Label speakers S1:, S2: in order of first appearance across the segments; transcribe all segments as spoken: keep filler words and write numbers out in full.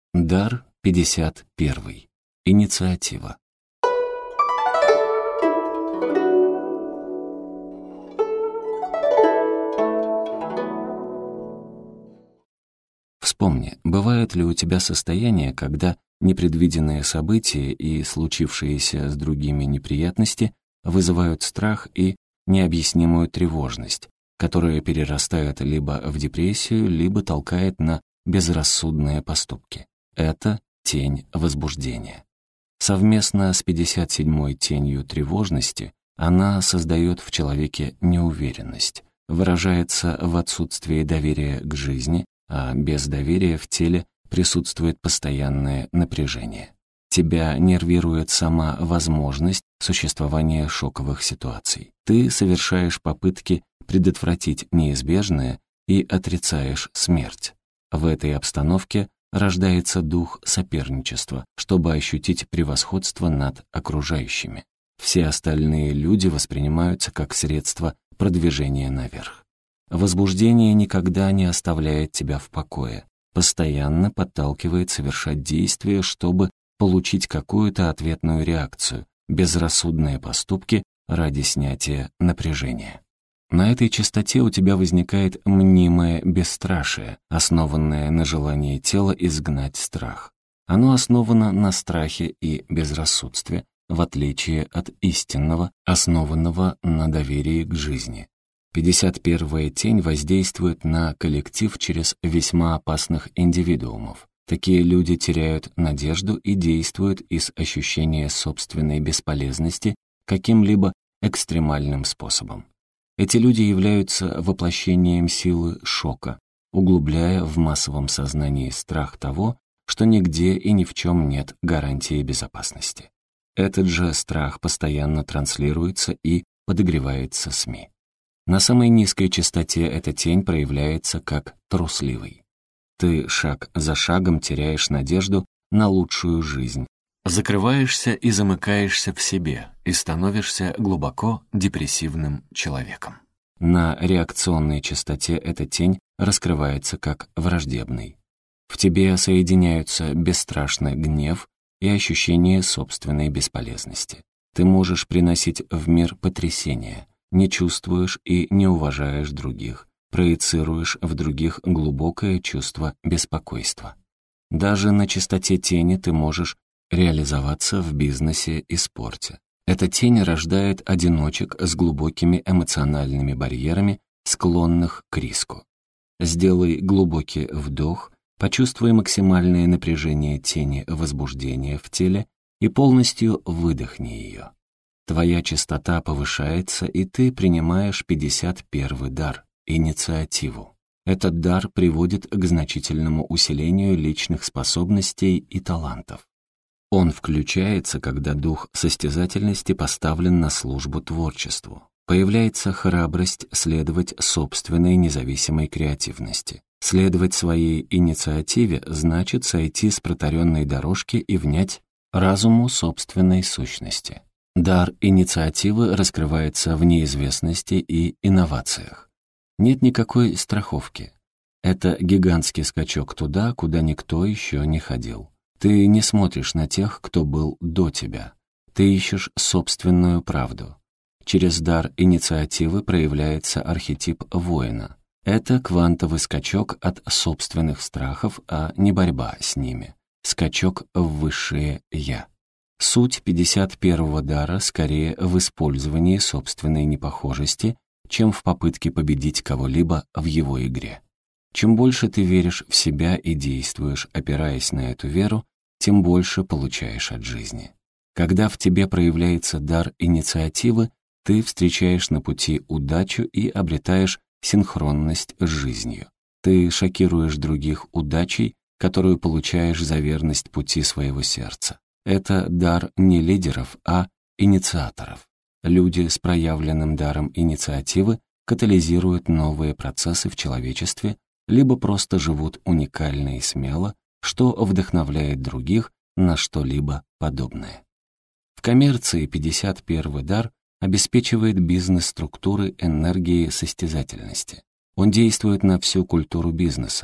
S1: Дар пятьдесят первый. Инициатива. Вспомни, бывает ли у тебя состояние, когда непредвиденные события и случившиеся с другими неприятности вызывают страх и необъяснимую тревожность, которая перерастает либо в депрессию, либо толкает на безрассудные поступки. Это тень возбуждения. Совместно с пятьдесят седьмой тенью тревожности она создает в человеке неуверенность, выражается в отсутствии доверия к жизни, а без доверия в теле присутствует постоянное напряжение. Тебя нервирует сама возможность существования шоковых ситуаций. Ты совершаешь попытки предотвратить неизбежное и отрицаешь смерть. В этой обстановке рождается дух соперничества, чтобы ощутить превосходство над окружающими. Все остальные люди воспринимаются как средство продвижения наверх. Возбуждение никогда не оставляет тебя в покое, постоянно подталкивает совершать действия, чтобы получить какую-то ответную реакцию, безрассудные поступки ради снятия напряжения. На этой частоте у тебя возникает мнимое бесстрашие, основанное на желании тела изгнать страх. Оно основано на страхе и безрассудстве, в отличие от истинного, основанного на доверии к жизни. пятьдесят первая тень воздействует на коллектив через весьма опасных индивидуумов. Такие люди теряют надежду и действуют из ощущения собственной бесполезности каким-либо экстремальным способом. Эти люди являются воплощением силы шока, углубляя в массовом сознании страх того, что нигде и ни в чем нет гарантии безопасности. Этот же страх постоянно транслируется и подогревается СМИ. На самой низкой частоте эта тень проявляется как трусливый. Ты шаг за шагом теряешь надежду на лучшую жизнь, закрываешься и замыкаешься в себе и становишься глубоко депрессивным человеком. На реакционной частоте эта тень раскрывается как враждебный. В тебе соединяются бесстрашный гнев и ощущение собственной бесполезности. Ты можешь приносить в мир потрясения, не чувствуешь и не уважаешь других, проецируешь в других глубокое чувство беспокойства. Даже на частоте тени ты можешь реализоваться в бизнесе и спорте. Эта тень рождает одиночек с глубокими эмоциональными барьерами, склонных к риску. Сделай глубокий вдох, почувствуй максимальное напряжение тени возбуждения в теле и полностью выдохни ее. Твоя частота повышается, и ты принимаешь пятьдесят первый дар — инициативу. Этот дар приводит к значительному усилению личных способностей и талантов. Он включается, когда дух состязательности поставлен на службу творчеству. Появляется храбрость следовать собственной независимой креативности. Следовать своей инициативе значит сойти с протаренной дорожки и внять разуму собственной сущности. Дар инициативы раскрывается в неизвестности и инновациях. Нет никакой страховки. Это гигантский скачок туда, куда никто еще не ходил. Ты не смотришь на тех, кто был до тебя. Ты ищешь собственную правду. Через дар инициативы проявляется архетип воина. Это квантовый скачок от собственных страхов, а не борьба с ними. Скачок в высшее «я». Суть пятьдесят первого дара скорее в использовании собственной непохожести, чем в попытке победить кого-либо в его игре. Чем больше ты веришь в себя и действуешь, опираясь на эту веру, тем больше получаешь от жизни. Когда в тебе проявляется дар инициативы, ты встречаешь на пути удачу и обретаешь синхронность с жизнью. Ты шокируешь других удачей, которую получаешь за верность пути своего сердца. Это дар не лидеров, а инициаторов. Люди с проявленным даром инициативы катализируют новые процессы в человечестве, либо просто живут уникально и смело, что вдохновляет других на что-либо подобное. В коммерции пятьдесят первый дар обеспечивает бизнес-структуры энергии состязательности. Он действует на всю культуру бизнеса.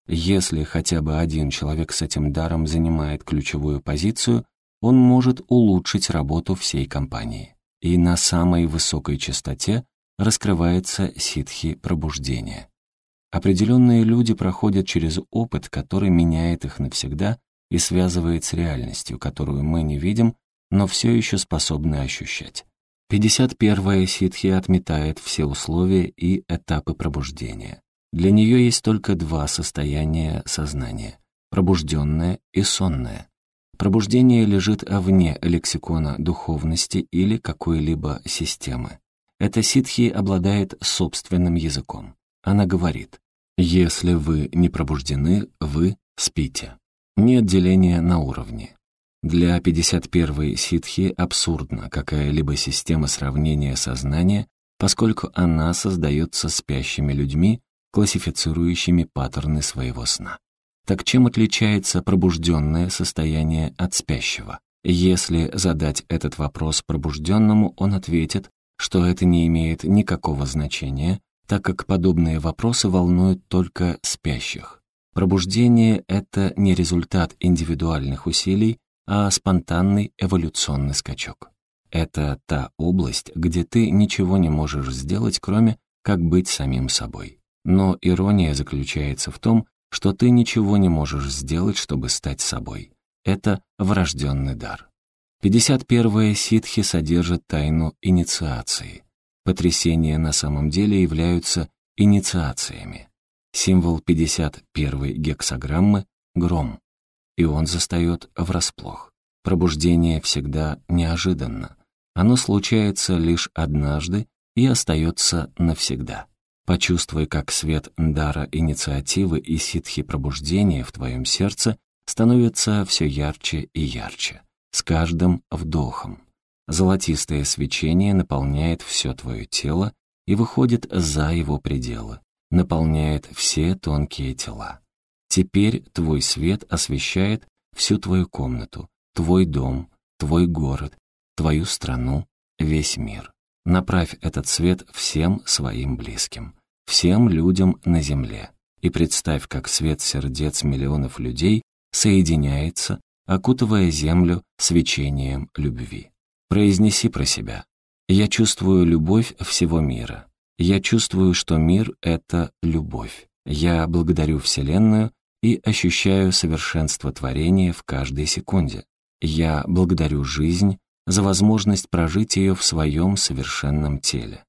S1: Если хотя бы один человек с этим даром занимает ключевую позицию, он может улучшить работу всей компании. И на самой высокой частоте раскрывается ситхи пробуждения. Определенные люди проходят через опыт, который меняет их навсегда и связывает с реальностью, которую мы не видим, но все еще способны ощущать. пятьдесят первая ситхи отметает все условия и этапы пробуждения. Для нее есть только два состояния сознания — пробужденное и сонное. Пробуждение лежит вне лексикона духовности или какой-либо системы. Эта ситхи обладает собственным языком. Она говорит: «Если вы не пробуждены, вы спите». Нет деления на уровне. Для пятьдесят первой ситхи абсурдна какая-либо система сравнения сознания, поскольку она создается спящими людьми, классифицирующими паттерны своего сна. Так чем отличается пробужденное состояние от спящего? Если задать этот вопрос пробужденному, он ответит, что это не имеет никакого значения, так как подобные вопросы волнуют только спящих. Пробуждение — это не результат индивидуальных усилий, а спонтанный эволюционный скачок. Это та область, где ты ничего не можешь сделать, кроме как быть самим собой. Но ирония заключается в том, что ты ничего не можешь сделать, чтобы стать собой. Это врожденный дар. пятьдесят первая ситхи содержит тайну инициации. Потрясения на самом деле являются инициациями. Символ пятьдесят первой гексаграммы — гром, и он застает врасплох. Пробуждение всегда неожиданно. Оно случается лишь однажды и остается навсегда. Почувствуй, как свет дара инициативы и ситхи пробуждения в твоем сердце становится все ярче и ярче, с каждым вдохом. Золотистое свечение наполняет все твое тело и выходит за его пределы, наполняет все тонкие тела. Теперь твой свет освещает всю твою комнату, твой дом, твой город, твою страну, весь мир. Направь этот свет всем своим близким, всем людям на земле, и представь, как свет сердец миллионов людей соединяется, окутывая землю свечением любви. Произнеси про себя: «Я чувствую любовь всего мира. Я чувствую, что мир — это любовь. Я благодарю Вселенную и ощущаю совершенство творения в каждой секунде. Я благодарю жизнь за возможность прожить ее в своем совершенном теле.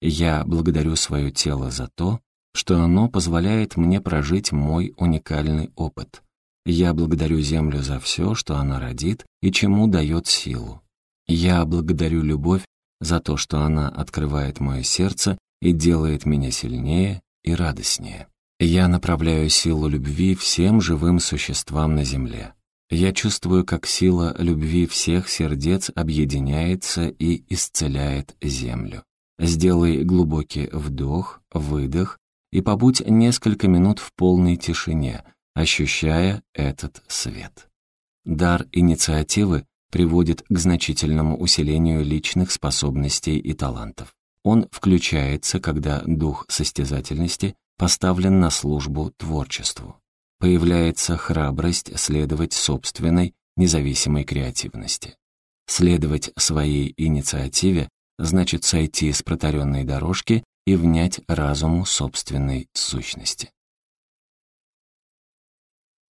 S1: Я благодарю свое тело за то, что оно позволяет мне прожить мой уникальный опыт. Я благодарю Землю за все, что она родит и чему дает силу. Я благодарю любовь за то, что она открывает мое сердце и делает меня сильнее и радостнее. Я направляю силу любви всем живым существам на Земле. Я чувствую, как сила любви всех сердец объединяется и исцеляет Землю. Сделай глубокий вдох, выдох и побудь несколько минут в полной тишине, ощущая этот свет. Дар инициативы приводит к значительному усилению личных способностей и талантов. Он включается, когда дух состязательности поставлен на службу творчеству. Появляется храбрость следовать собственной независимой креативности. Следовать своей инициативе значит сойти с протаренной дорожки и внять разуму собственной сущности.